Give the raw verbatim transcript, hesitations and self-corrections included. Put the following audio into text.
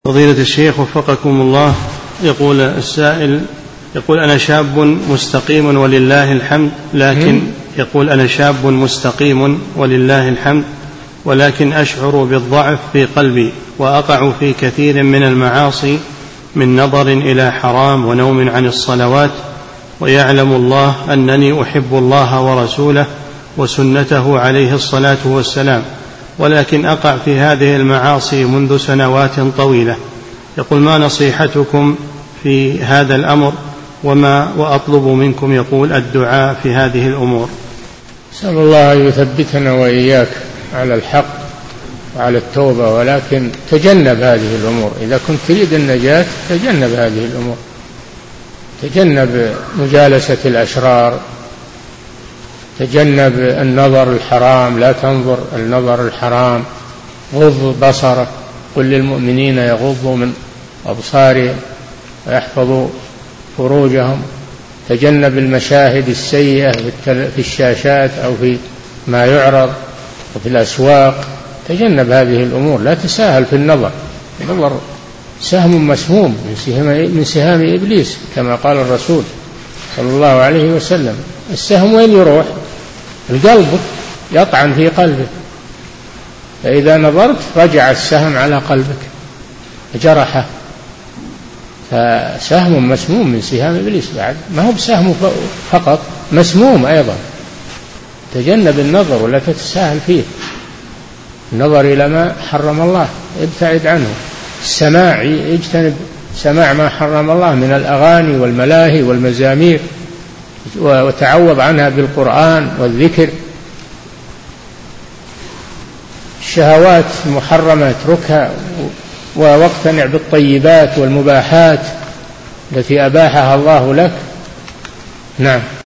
فضيلة الشيخ وفقكم الله، يقول السائل يقول أنا شاب مستقيم ولله الحمد، لكن يقول أنا شاب مستقيم ولله الحمد ولكن أشعر بالضعف في قلبي وأقع في كثير من المعاصي من نظر إلى حرام ونوم عن الصلوات، ويعلم الله أنني أحب الله ورسوله وسنته عليه الصلاة والسلام، ولكن أقع في هذه المعاصي منذ سنوات طويلة. يقول ما نصيحتكم في هذا الأمر وما وأطلب منكم يقول الدعاء في هذه الأمور. أسأل الله أن يثبتنا وإياك على الحق وعلى التوبة، ولكن تجنب هذه الأمور. إذا كنت تريد النجاة تجنب هذه الأمور، تجنب مجالسة الأشرار، تجنب النظر الحرام، لا تنظر النظر الحرام، غض بصرك، قل للمؤمنين يغضوا من أبصارهم ويحفظوا فروجهم، تجنب المشاهد السيئة في الشاشات أو في ما يعرض وفي الأسواق، تجنب هذه الأمور، لا تساهل في النظر. النظر سهم مسموم من سهام إبليس كما قال الرسول صلى الله عليه وسلم. السهم وين يروح؟ القلب، يطعن في قلبك، فإذا نظرت رجع السهم على قلبك جرحه، فسهم مسموم من سهام إبليس، بعد ما هو بسهم فقط، مسموم أيضا. تجنب النظر ولا تتساهل فيه، النظر إلى ما حرم الله ابتعد عنه، السماع اجتنب سماع ما حرم الله من الأغاني والملاهي والمزامير، وتعوض عنها بالقرآن والذكر. الشهوات المحرمة اتركها واقتنع بالطيبات والمباحات التي أباحها الله لك. نعم.